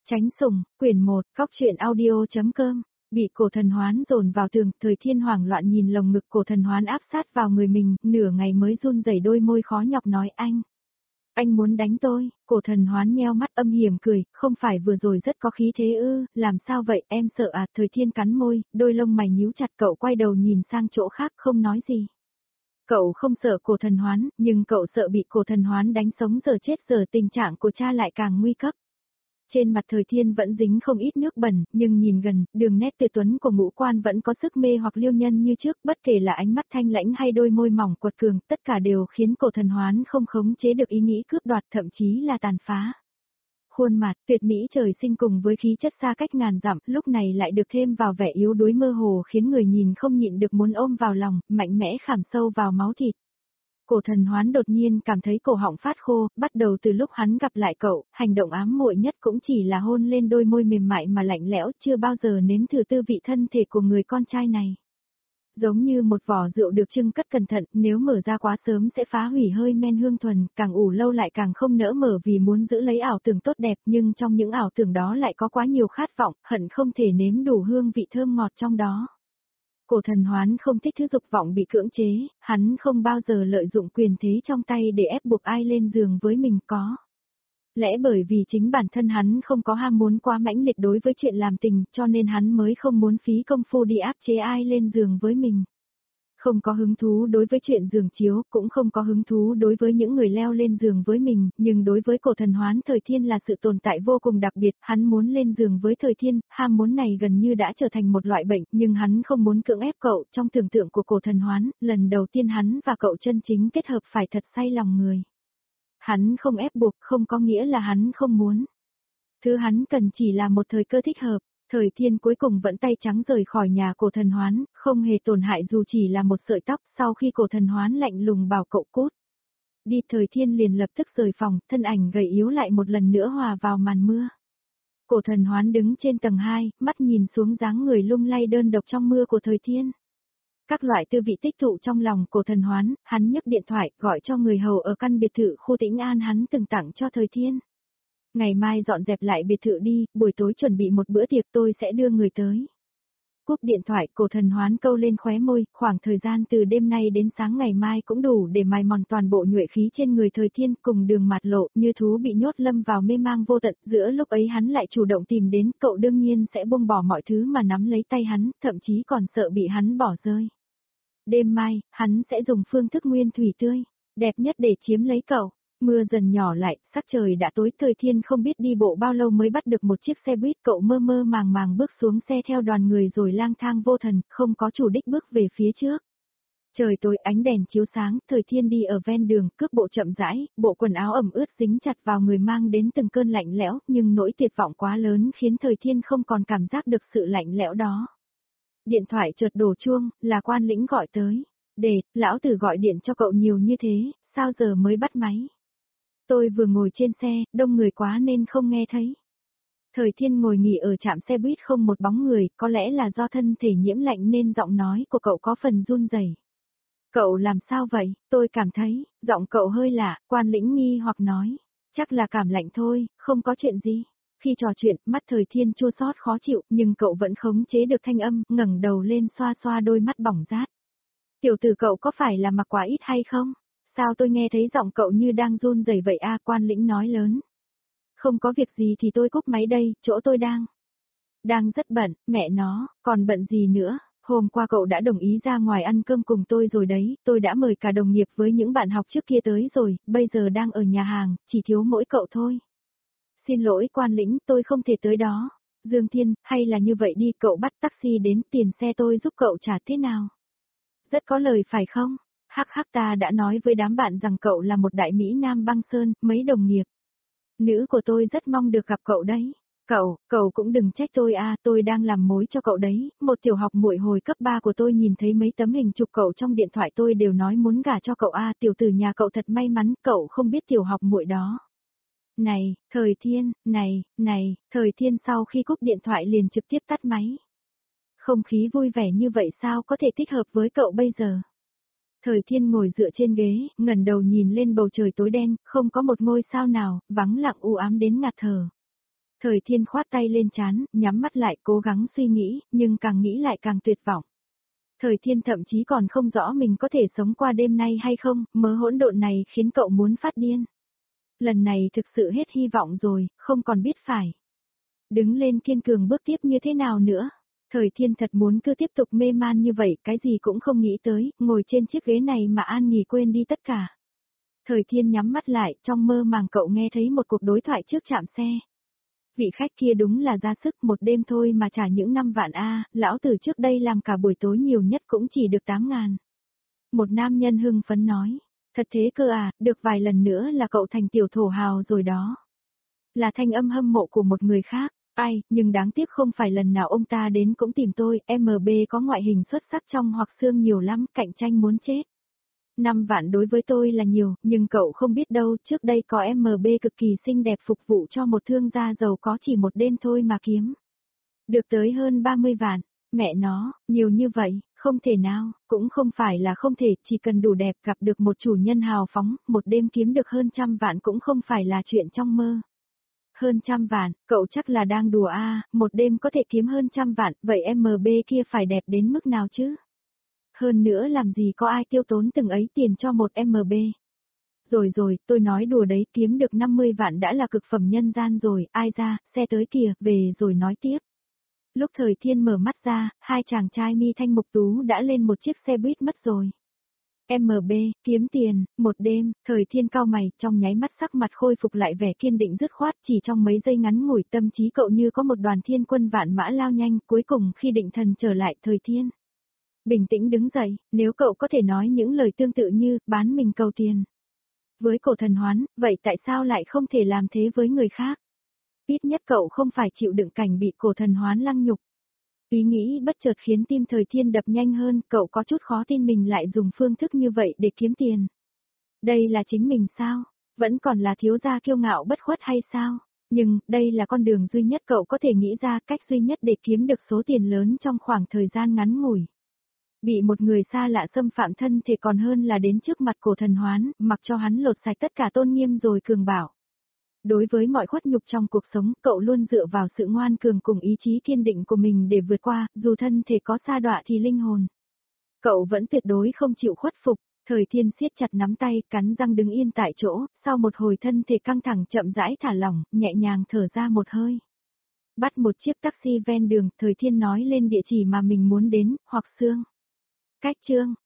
Tránh sủng, quyển 1, Cóc truyện audio.com. Bị Cổ Thần Hoán dồn vào tường, Thời Thiên hoảng loạn nhìn lồng ngực Cổ Thần Hoán áp sát vào người mình, nửa ngày mới run rẩy đôi môi khó nhọc nói anh muốn đánh tôi. Cổ Thần Hoán nheo mắt âm hiểm cười, không phải vừa rồi rất có khí thế ư, làm sao vậy, em sợ à? Thời Thiên cắn môi, đôi lông mày nhíu chặt, cậu quay đầu nhìn sang chỗ khác không nói gì. Cậu không sợ Cổ Thần Hoán, nhưng cậu sợ bị Cổ Thần Hoán đánh sống giờ chết, giờ tình trạng của cha lại càng nguy cấp. Trên mặt Thời Thiên vẫn dính không ít nước bẩn, nhưng nhìn gần, đường nét tuyệt tuấn của ngũ quan vẫn có sức mê hoặc liêu nhân như trước, bất kể là ánh mắt thanh lãnh hay đôi môi mỏng quật cường, tất cả đều khiến Cổ Thần Hoán không khống chế được ý nghĩ cướp đoạt, thậm chí là tàn phá. Khuôn mặt tuyệt mỹ trời sinh cùng với khí chất xa cách ngàn dặm, lúc này lại được thêm vào vẻ yếu đuối mơ hồ khiến người nhìn không nhịn được muốn ôm vào lòng, mạnh mẽ khảm sâu vào máu thịt. Cổ Thần Hoán đột nhiên cảm thấy cổ họng phát khô, bắt đầu từ lúc hắn gặp lại cậu, hành động ám muội nhất cũng chỉ là hôn lên đôi môi mềm mại mà lạnh lẽo, chưa bao giờ nếm thử tư vị thân thể của người con trai này. Giống như một vỏ rượu được trưng cất cẩn thận, nếu mở ra quá sớm sẽ phá hủy hơi men hương thuần, càng ủ lâu lại càng không nỡ mở vì muốn giữ lấy ảo tưởng tốt đẹp, nhưng trong những ảo tưởng đó lại có quá nhiều khát vọng, hận không thể nếm đủ hương vị thơm ngọt trong đó. Cổ Thần Hoán không thích thứ dục vọng bị cưỡng chế, hắn không bao giờ lợi dụng quyền thế trong tay để ép buộc ai lên giường với mình có. Lẽ bởi vì chính bản thân hắn không có ham muốn quá mãnh liệt đối với chuyện làm tình, cho nên hắn mới không muốn phí công phu đi áp chế ai lên giường với mình. Không có hứng thú đối với chuyện giường chiếu, cũng không có hứng thú đối với những người leo lên giường với mình, nhưng đối với Cổ Thần Hoán Thời Thiên là sự tồn tại vô cùng đặc biệt, hắn muốn lên giường với Thời Thiên, ham muốn này gần như đã trở thành một loại bệnh, nhưng hắn không muốn cưỡng ép cậu, trong tưởng tượng của Cổ Thần Hoán, lần đầu tiên hắn và cậu chân chính kết hợp phải thật say lòng người. Hắn không ép buộc, không có nghĩa là hắn không muốn. Thứ hắn cần chỉ là một thời cơ thích hợp. Thời Thiên cuối cùng vẫn tay trắng rời khỏi nhà Cổ Thần Hoán, không hề tổn hại dù chỉ là một sợi tóc, sau khi Cổ Thần Hoán lạnh lùng bảo cậu cút. Đi, Thời Thiên liền lập tức rời phòng, thân ảnh gầy yếu lại một lần nữa hòa vào màn mưa. Cổ Thần Hoán đứng trên tầng 2, mắt nhìn xuống dáng người lung lay đơn độc trong mưa của Thời Thiên. Các loại tư vị tích tụ trong lòng Cổ Thần Hoán, hắn nhấc điện thoại, gọi cho người hầu ở căn biệt thự khu Tĩnh An hắn từng tặng cho Thời Thiên. Ngày mai dọn dẹp lại biệt thự đi, buổi tối chuẩn bị một bữa tiệc tôi sẽ đưa người tới. Cúp điện thoại, Cổ Thần Hoán câu lên khóe môi, khoảng thời gian từ đêm nay đến sáng ngày mai cũng đủ để mài mòn toàn bộ nhuệ khí trên người Thời Thiên, cùng đường mạt lộ, như thú bị nhốt lâm vào mê mang vô tận, giữa lúc ấy hắn lại chủ động tìm đến, cậu đương nhiên sẽ buông bỏ mọi thứ mà nắm lấy tay hắn, thậm chí còn sợ bị hắn bỏ rơi. Đêm mai, hắn sẽ dùng phương thức nguyên thủy tươi, đẹp nhất để chiếm lấy cậu. Mưa dần nhỏ lại, sắc trời đã tối, Thời Thiên không biết đi bộ bao lâu mới bắt được một chiếc xe buýt, cậu mơ mơ màng màng bước xuống xe theo đoàn người rồi lang thang vô thần, không có chủ đích bước về phía trước. Trời tối, ánh đèn chiếu sáng, Thời Thiên đi ở ven đường, cước bộ chậm rãi, bộ quần áo ẩm ướt dính chặt vào người mang đến từng cơn lạnh lẽo, nhưng nỗi tuyệt vọng quá lớn khiến Thời Thiên không còn cảm giác được sự lạnh lẽo đó. Điện thoại chợt đổ chuông, là Quan Lĩnh gọi tới. Lão tử gọi điện cho cậu nhiều như thế, sao giờ mới bắt máy? Tôi vừa ngồi trên xe, đông người quá nên không nghe thấy. Thời Thiên ngồi nghỉ ở trạm xe buýt không một bóng người, có lẽ là do thân thể nhiễm lạnh nên giọng nói của cậu có phần run rẩy. Cậu làm sao vậy? Tôi cảm thấy, giọng cậu hơi lạ, Quan Lĩnh nghi hoặc nói. Chắc là cảm lạnh thôi, không có chuyện gì. Khi trò chuyện, mắt Thời Thiên chua xót khó chịu, nhưng cậu vẫn khống chế được thanh âm, ngẩng đầu lên xoa xoa đôi mắt bỏng rát. Tiểu tử cậu có phải là mặc quá ít hay không? Sao tôi nghe thấy giọng cậu như đang run rẩy vậy a? Quan Lĩnh nói lớn. Không có việc gì thì tôi cúp máy đây, chỗ tôi đang rất bận, mẹ nó, còn bận gì nữa, hôm qua cậu đã đồng ý ra ngoài ăn cơm cùng tôi rồi đấy, tôi đã mời cả đồng nghiệp với những bạn học trước kia tới rồi, bây giờ đang ở nhà hàng, chỉ thiếu mỗi cậu thôi. Xin lỗi Quan Lĩnh, tôi không thể tới đó. Dương Thiên, hay là như vậy đi, cậu bắt taxi đến, tiền xe tôi giúp cậu trả thế nào? Rất có lời phải không? Hắc ta đã nói với đám bạn rằng cậu là một đại mỹ nam băng sơn, mấy đồng nghiệp. Nữ của tôi rất mong được gặp cậu đấy. Cậu cũng đừng trách tôi a, tôi đang làm mối cho cậu đấy, một tiểu học muội hồi cấp 3 của tôi nhìn thấy mấy tấm hình chụp cậu trong điện thoại tôi đều nói muốn gả cho cậu a, tiểu tử nhà cậu thật may mắn, cậu không biết tiểu học muội đó. Này, Thời Thiên, Thời Thiên sau khi cúp điện thoại liền trực tiếp tắt máy. Không khí vui vẻ như vậy sao có thể thích hợp với cậu bây giờ? Thời Thiên ngồi dựa trên ghế, ngẩng đầu nhìn lên bầu trời tối đen, không có một ngôi sao nào, vắng lặng u ám đến ngạt thở. Thời Thiên khoát tay lên trán, nhắm mắt lại cố gắng suy nghĩ, nhưng càng nghĩ lại càng tuyệt vọng. Thời Thiên thậm chí còn không rõ mình có thể sống qua đêm nay hay không, mớ hỗn độn này khiến cậu muốn phát điên. Lần này thực sự hết hy vọng rồi, không còn biết phải đứng lên kiên cường bước tiếp như thế nào nữa. Thời Thiên thật muốn cứ tiếp tục mê man như vậy, cái gì cũng không nghĩ tới, ngồi trên chiếc ghế này mà an nghỉ quên đi tất cả. Thời Thiên nhắm mắt lại, trong mơ màng cậu nghe thấy một cuộc đối thoại trước trạm xe. Vị khách kia đúng là ra sức, một đêm thôi mà trả những 5 vạn a, lão tử trước đây làm cả buổi tối nhiều nhất cũng chỉ được 8.000. Một nam nhân hưng phấn nói, thật thế cơ à, được vài lần nữa là cậu thành tiểu thổ hào rồi đó. Là thanh âm hâm mộ của một người khác, ai, nhưng đáng tiếc không phải lần nào ông ta đến cũng tìm tôi, MB có ngoại hình xuất sắc trong hoặc xương nhiều lắm, cạnh tranh muốn chết. 5 vạn đối với tôi là nhiều, nhưng cậu không biết đâu, trước đây có MB cực kỳ xinh đẹp phục vụ cho một thương gia giàu có chỉ một đêm thôi mà kiếm. Được tới hơn 30 vạn, mẹ nó, nhiều như vậy, không thể nào, cũng không phải là không thể, chỉ cần đủ đẹp gặp được một chủ nhân hào phóng, một đêm kiếm được hơn 100 vạn cũng không phải là chuyện trong mơ. Hơn 100 vạn, cậu chắc là đang đùa a, một đêm có thể kiếm hơn 100 vạn, vậy MB kia phải đẹp đến mức nào chứ? Hơn nữa làm gì có ai tiêu tốn từng ấy tiền cho một MB. Rồi rồi, tôi nói đùa đấy, kiếm được 50 vạn đã là cực phẩm nhân gian rồi, ai ra, xe tới kìa, về rồi nói tiếp. Lúc Thời Thiên mở mắt ra, hai chàng trai mi thanh mục tú đã lên một chiếc xe buýt mất rồi. MB, kiếm tiền, một đêm, Thời Thiên cau mày, trong nháy mắt sắc mặt khôi phục lại vẻ kiên định dứt khoát, chỉ trong mấy giây ngắn ngủi tâm trí cậu như có một đoàn thiên quân vạn mã lao nhanh, cuối cùng khi định thần trở lại Thời Thiên. Bình tĩnh đứng dậy, nếu cậu có thể nói những lời tương tự như, bán mình cầu tiền. Với Cổ Thần Hoán, vậy tại sao lại không thể làm thế với người khác? Ít nhất cậu không phải chịu đựng cảnh bị Cổ Thần Hoán lăng nhục. Ý nghĩ bất chợt khiến tim Thời Thiên đập nhanh hơn, cậu có chút khó tin mình lại dùng phương thức như vậy để kiếm tiền. Đây là chính mình sao? Vẫn còn là thiếu gia kiêu ngạo bất khuất hay sao? Nhưng, đây là con đường duy nhất cậu có thể nghĩ ra, cách duy nhất để kiếm được số tiền lớn trong khoảng thời gian ngắn ngủi. Bị một người xa lạ xâm phạm thân thì còn hơn là đến trước mặt Cổ Thần Hoán, mặc cho hắn lột sạch tất cả tôn nghiêm rồi cường bảo. Đối với mọi khuất nhục trong cuộc sống, cậu luôn dựa vào sự ngoan cường cùng ý chí kiên định của mình để vượt qua, dù thân thể có sa đọa thì linh hồn. Cậu vẫn tuyệt đối không chịu khuất phục. Thời Thiên siết chặt nắm tay, cắn răng đứng yên tại chỗ, sau một hồi thân thể căng thẳng chậm rãi thả lỏng, nhẹ nhàng thở ra một hơi. Bắt một chiếc taxi ven đường, Thời Thiên nói lên địa chỉ mà mình muốn đến, hoặc Xương. Cách chương